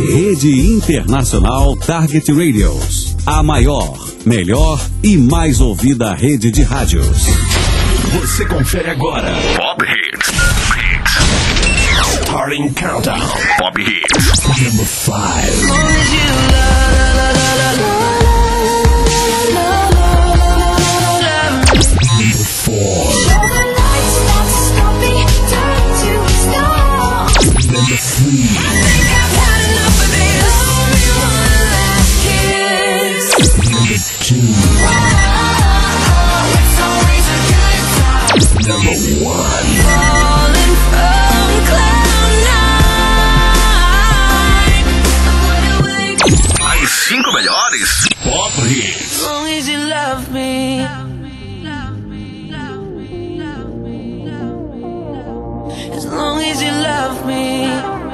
Rede Internacional Target Radios. A maior, melhor e mais ouvida rede de rádios. Você confere agora Pop Hits. Starting Countdown. Pop Hits. Number 5. Number 4. Number 3. Number 2. Number 1. Falling from cloud nine. As 5 melhores Pop Hits. As long as you love me. As long as you love me.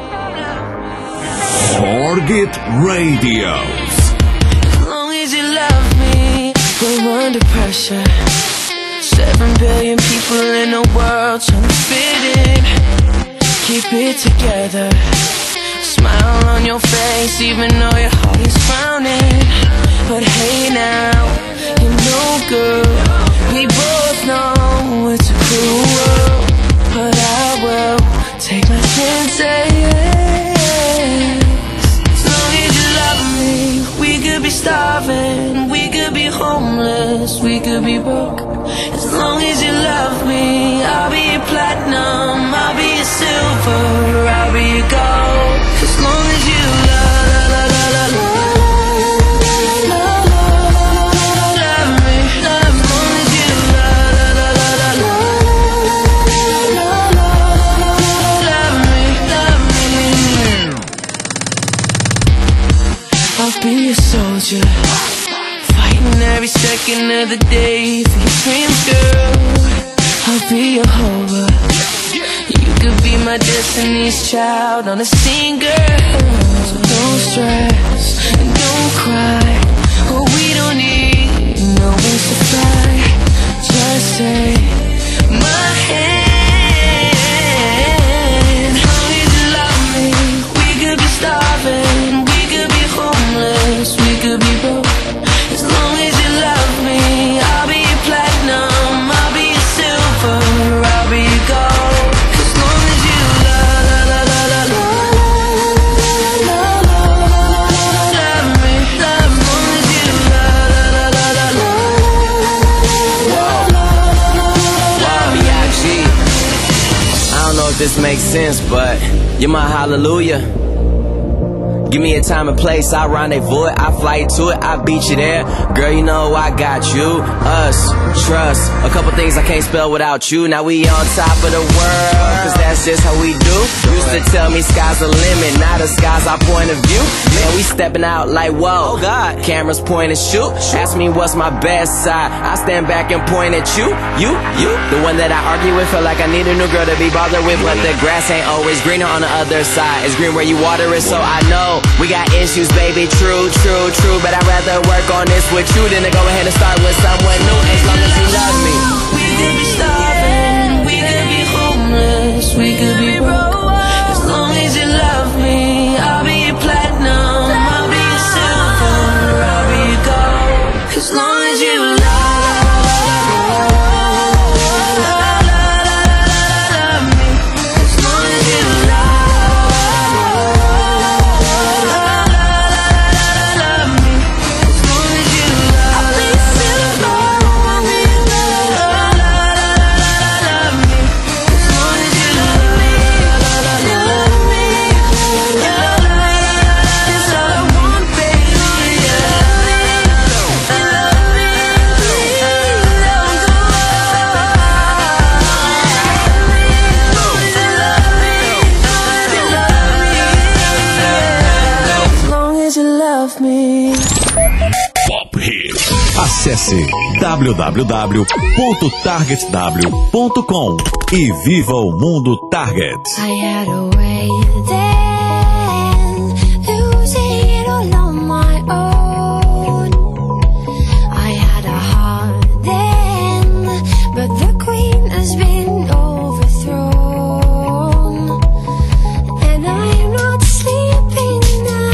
Target Radios. As long as you love me. We're under pressure. 7 billion people in the world trying to fit in. Keep it together. Smile on your face even though your heart is frowning. But hey now, you know girl, we both know it's a cruel world. But I will take my chances. As long as you love me, we could be starving, we could be homeless, we could be broke. As long as you love me, I'll be your platinum, I'll be your silver, I'll be your gold. As long as you love me, as long as you love me. I'll be a soldier, fighting every second of the day for your dreams, girl. I'll be your hover. You could be my destiny's child on a scene, girl. So don't stress and don't cry. Oh, we don't need no wings to fly. Just take my hand. As long as you love me, we could be starving, we could be homeless, we could be broke. As long as you love me, I'll be your platinum, I'll be your silver, I'll be your gold. As long as you love me, as long as you I don't know if this makes sense, but you're my hallelujah. Give me a time and place, I rendezvous it, I fly to it, I beat you there. Girl, you know I got you, us, trust. A couple things I can't spell without you. Now we on top of the world, cause that's just how we do. Used to tell me sky's the limit, now the sky's our point of view. Man, we stepping out like whoa, oh God. Cameras point and shoot. Ask me what's my best side, I stand back and point at you. The one that I argue with, feel like I need a new girl to be bothered with. But the grass ain't always greener on the other side. It's green where you water it, so I know we got issues, baby, true. But I'd rather work on this with you than to go ahead and start with someone new. As long as you love me. We could be starving, we could be homeless, we could be broke. As long as you love me, I'll be your platinum, I'll be your silver, I'll be your gold. As long as you love me. Pop Hits. Acesse www.targetw.com e viva o mundo Target. I had a way then, losing it all on my own. I had a heart then, but the queen has been overthrown. And I am not sleeping now.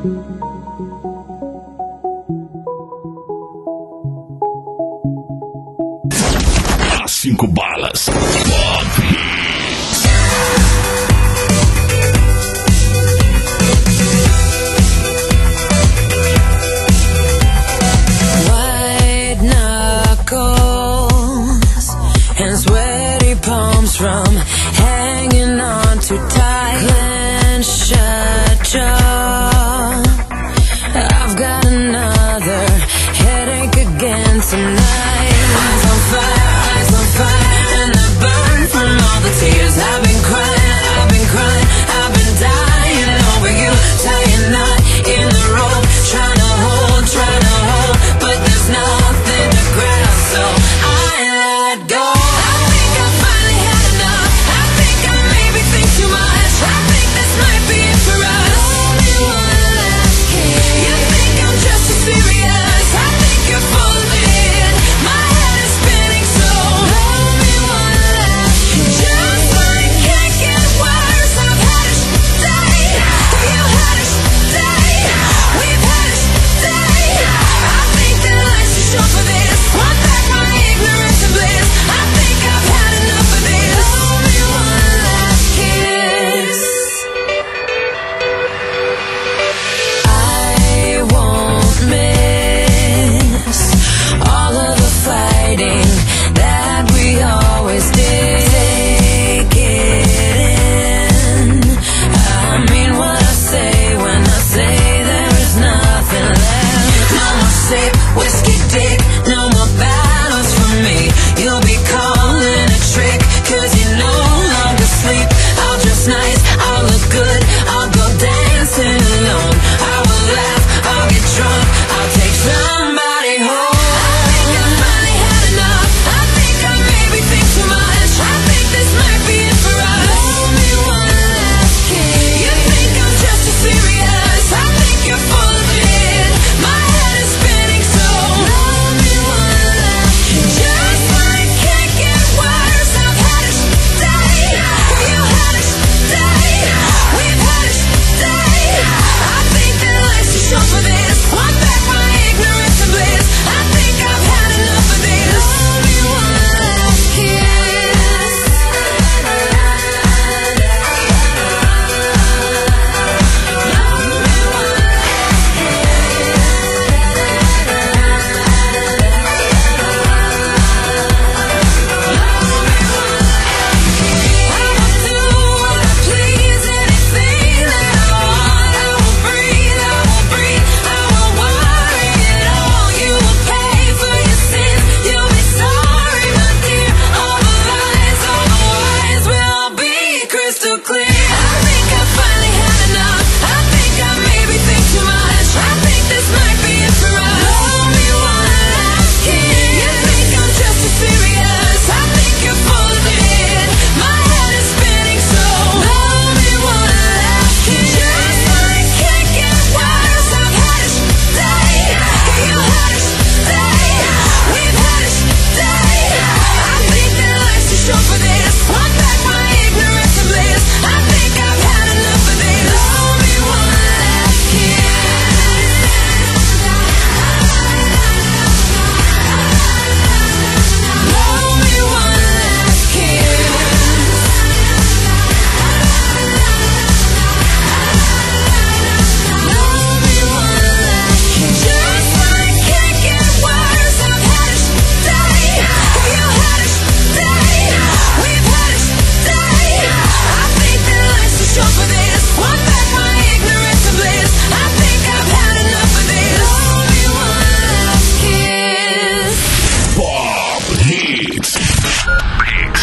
As 5 balas. Pop Hits. White knuckles and sweaty palms from hanging on too tight. Clenched shut jaw. I've got another headache again tonight. Eyes on fire, and I burn from all the tears. I've been crying, I've been dying over you. Tying knot in the rope, trying to hold, but there's nothing to grab, so I let go. I think I finally had enough. I think I maybe think too much. I think this might be it for us. Only one last kiss. You think I'm just too serious? I think you're full of it. My head is spinning, so only one last kiss. Just when it can't get worse, I've had a day. You had a day. We've had a day. I think that life's too short for this. Want back my ignorance and bliss. I think I've had enough of this. Only one last kiss. I won't miss all of the fighting that we always did. Take it in. I mean what I say when I say there is nothing left. No more sip, whiskey dick, no more battles for me. You'll be calling a trick, cause you no longer sleep. I'll dress nice, I'll look good, I'll go dancing alone. I will laugh, I'll get drunk, I'll take somebody home. I think I finally had enough. I think I maybe think too much. I think this might be it for us. Only one last kiss. You think I'm just too serious? I think you're full of it. My head is spinning, so only one last kiss. Just when it can't get worse, I've had a day. You had a day. We've had a day. I think that life's too short for this. Want back my ignorance and bliss. I think I've had enough of this. Only one last kiss. I will do what I please, anything that I want. I will breathe, I will worry it all. You will pay for your sins, you'll be sorry, my dear. All the lies, all the lies will all be crystal clear. I think I finally had enough. I think I maybe think too much. I think this might be it for us. Only one last kiss. You think I'm just too serious? I think you're full of it. My head is spinning, so only one last kiss. Just when it can't get worse, I've had a day. You had a day. We've had a day. I think that life's too short for this. Want back my ignorance and bliss. I think I've had enough of this. Only one last kiss. Only one last kiss. Only one last kiss. Just when it can't get worse, I've had a day. You had a day. We've had a day. I think that life's too short for this. Want back my ignorance and bliss. I think I've had enough of this. Only one last kiss. Pop Hits. Hits.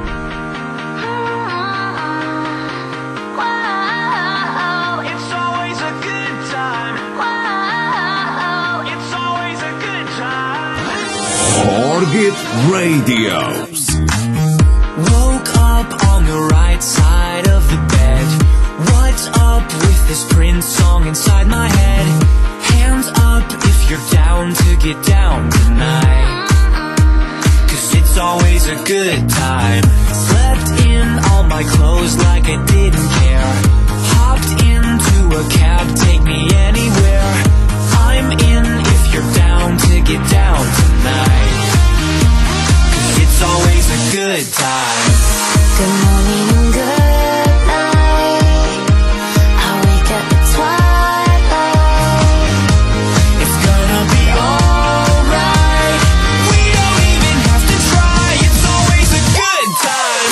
Whoa, it's always a good time. Whoa, it's always a good time. Target Radios. Woke up on the right side of the bed. What's up with this Prince song inside my head? Hands up if you're down to get down tonight. Cause it's always a good time. Slept in all my clothes like I didn't care. Hopped into a cab, take me anywhere. I'm in if you're down to get down tonight. 'Cause it's always a good time. Good morning and good night. I wake up at twilight. It's gonna be alright. We don't even have to try. It's always a good time.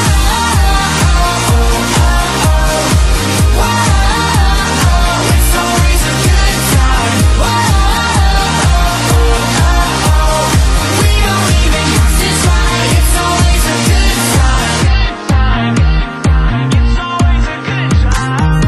It's always a good time. We don't even have to try. It's always a good time. It's always a good time.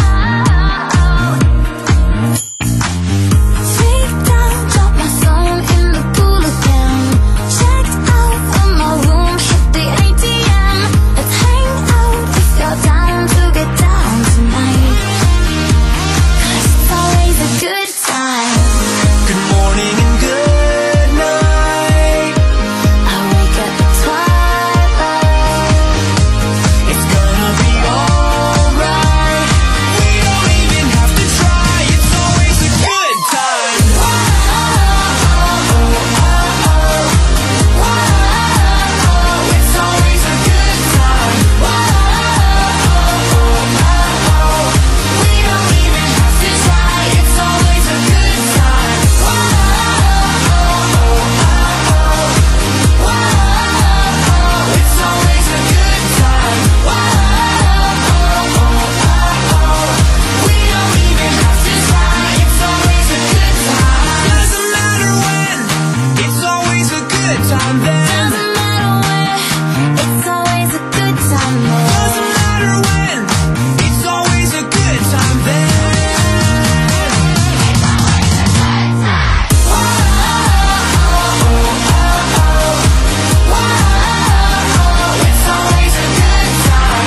Take down, drop my phone in the pool again. Checked out of my room, hit the ATM. Let's hang out if you're down to get down tonight. 'Cause it's always a good time. Good morning and good night. I wake up at twilight. It's gonna be alright. We don't even have to try. It's always a good time. It's always a good time. We don't even have to try. It's always a good time. It's always a good time. We don't even have to try. It's always a good time. Doesn't matter when. It's always a good time then. Doesn't matter where, it's always a good time there. Doesn't matter when. It's always a good time then. It's always a good time.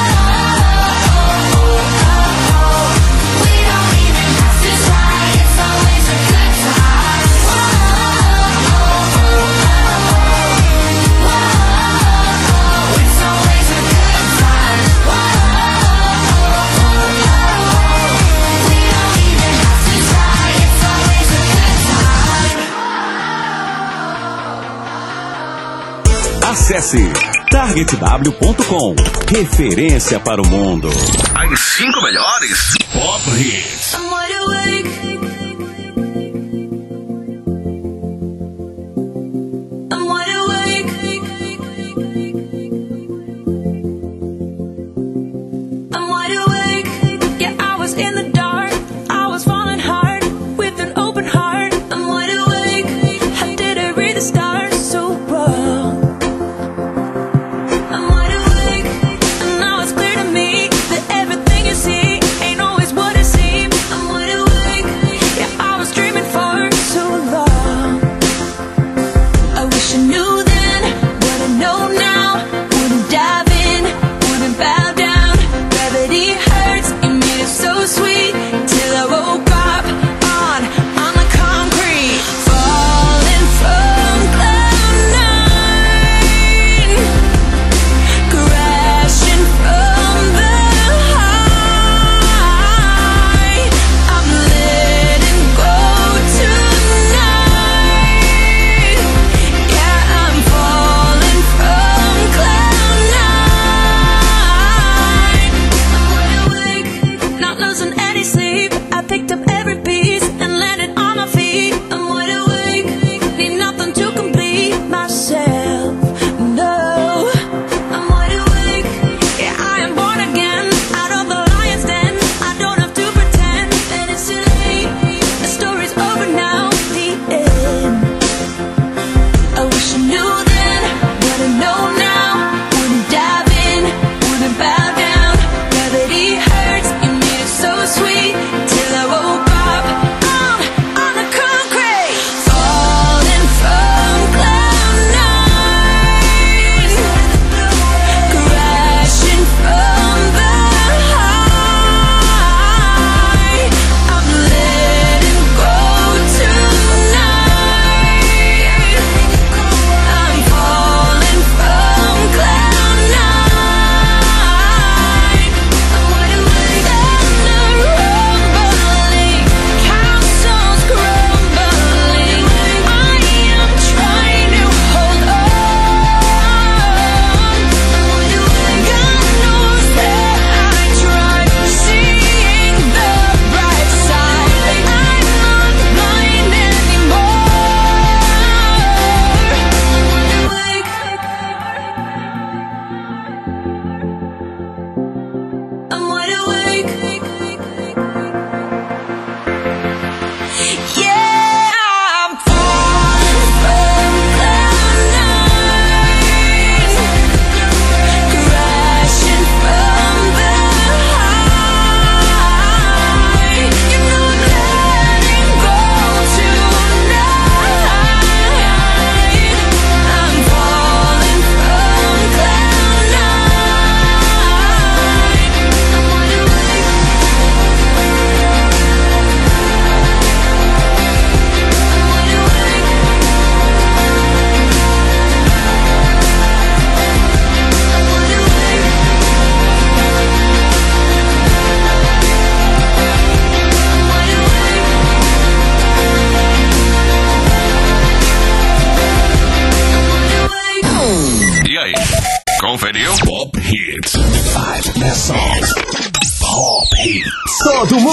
We don't even have to try. It's always a good time. It's always a good time. We don't even have to try. It's always a good time. Acesse targetw.com. Referência para o mundo. As 5 melhores Pop Hits. I'm wide awake. I'm wide awake. I'm wide awake. Yeah, I was in the dark. I was falling hard with an open heart. I'm wide awake. How did I read the stars so well? I'm wide awake, and now it's clear to me that everything you see ain't always what it seems. I'm wide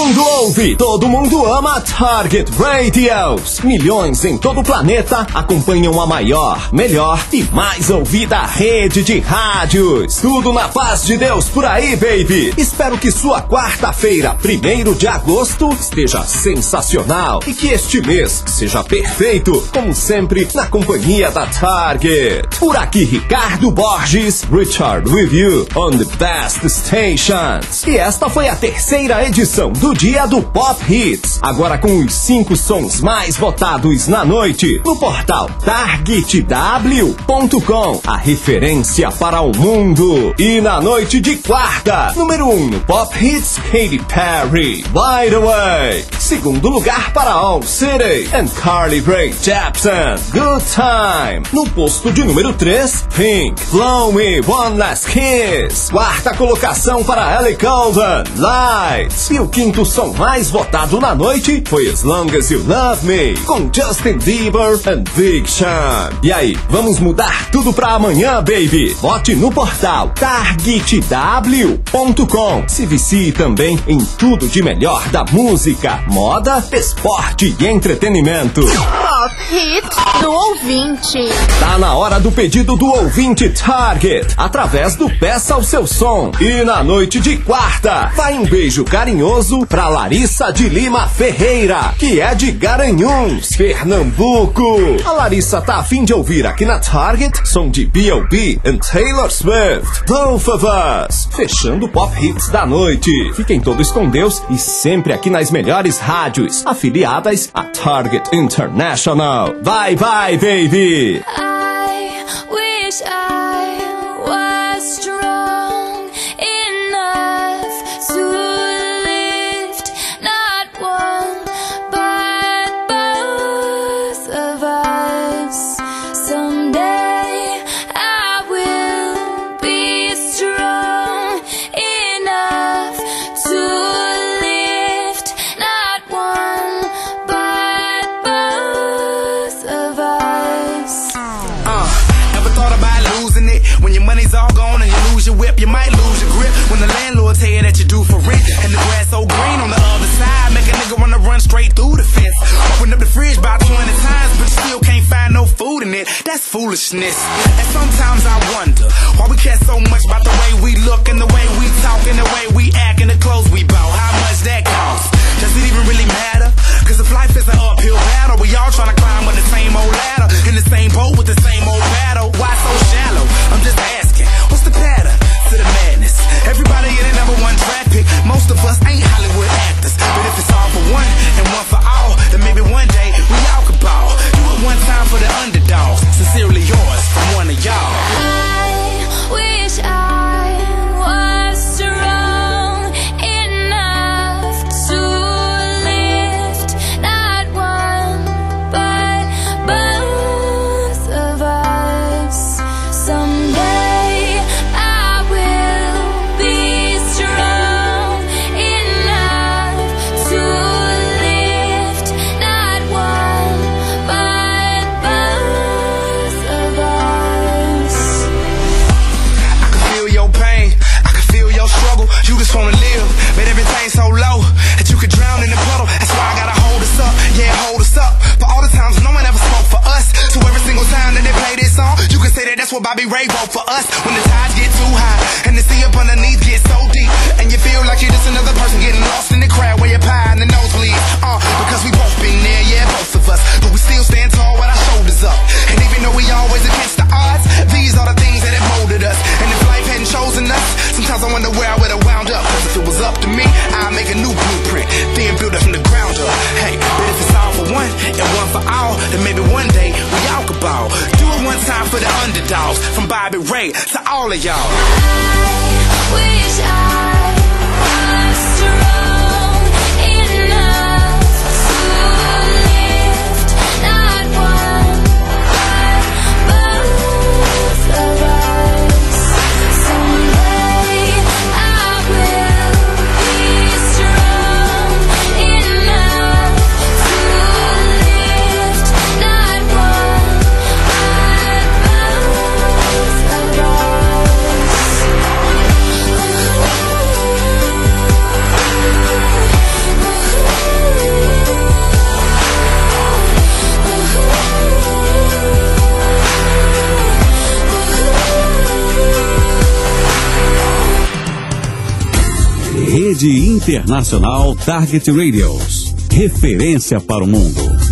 mundo ouve, todo mundo ama Target Radios. Milhões em todo o planeta acompanham a maior, melhor e mais ouvida rede de rádios. Tudo na paz de Deus por aí, baby. Espero que sua quarta-feira, 1º de agosto, esteja sensacional e que este mês seja perfeito, como sempre, na companhia da Target. Por aqui, Ricardo Borges, Richard with you on the best stations. E esta foi a 3ª edição do Dia do Pop Hits. Agora com os 5 sons mais votados na noite no portal targetw.com, a referência para o mundo. E na noite de quarta, número 1 no Pop Hits, Katy Perry, Wide Awake. Segundo lugar para All City and Carly Rae Jepsen, Good Time. No posto de número 3, Pink, Blow Me One Last Kiss. Quarta colocação para Ellie Goulding, Lights. E o quinto som mais votado na noite foi As Long As You Love Me, com Justin Bieber and Big Sean. E aí, vamos mudar tudo pra amanhã, baby? Vote no portal targetw.com. Se vicie também em tudo de melhor da música, moda, esporte e entretenimento. Pop Hits do ouvinte. Tá na hora do pedido do ouvinte Target, através do Peça o Seu Som. E na noite de quarta, vai um beijo carinhoso pra Larissa de Lima Ferreira, que é de Garanhuns, Pernambuco. A Larissa tá a fim de ouvir aqui na Target som de B.O.B. and Taylor Swift, Both of Us, fechando o Pop Hits da noite. Fiquem todos com Deus e sempre aqui nas melhores rádios afiliadas a Target International. Bye bye, baby! I wish I was strong enough to lift not one but both of us. Someday I will be strong enough to lift not one but both of us. Ever thought about losing it? When your money's all gone and you lose your whip, you might lose your grip. When the landlord tell you that you're due for rent, and the grass so green on the other side, make a nigga wanna run straight through the fence. Open up the fridge about 20 times, but still can't find no food in it. That's foolishness. And sometimes I wonder why we care so much about the way we look and the way we talk and the way we act and the clothes we bought. How much that costs? Does it even really matter? Cause if life is an uphill battle, we all tryna climb up the same old ladder, in the same boat with the same old battle. Why so shallow? I'm just asking, what's the pattern to the madness? Everybody in the #1 draft pick. Most of us ain't Hollywood actors, but if it's all for one and one for all, then maybe one day we all could ball. Do it one time for the underdogs. Sincerely yours from one of y'all. I wish I was strong enough to lift not one but both of us. Someday I will be strong enough to lift not one but both of us. I can feel your pain, I can feel your struggle. You just wanna live, but everything's so low that you could drown in the puddle. That's why I gotta hold us up, yeah, hold us up. For all the times no one ever spoke for us, so every single time that they play this song, you can say that that's what Bobby Ray wrote for us. When the tides get too high and the sea up underneath gets so deep, and you feel like you're just another person getting lost in the crowd where your pie and the nosebleed. Because we both been there, yeah, both of us, but we still stand tall with our shoulders up. And even though we always against the odds, these are the things that have molded us. And if life hadn't chosen us, sometimes I wonder where I would have wound up. Cause if it was up to me, I'd make a new blueprint, then build it from the ground up. Hey, but if it's all for one and one for all, then maybe one day we all could ball. Do it one time for the underdogs, from Bobby Ray to all of y'all. I wish I was strong enough to lift not one but both of us. Someday I will be strong enough to lift not one but both of us. Rede Internacional Target Radios. Referência para o mundo.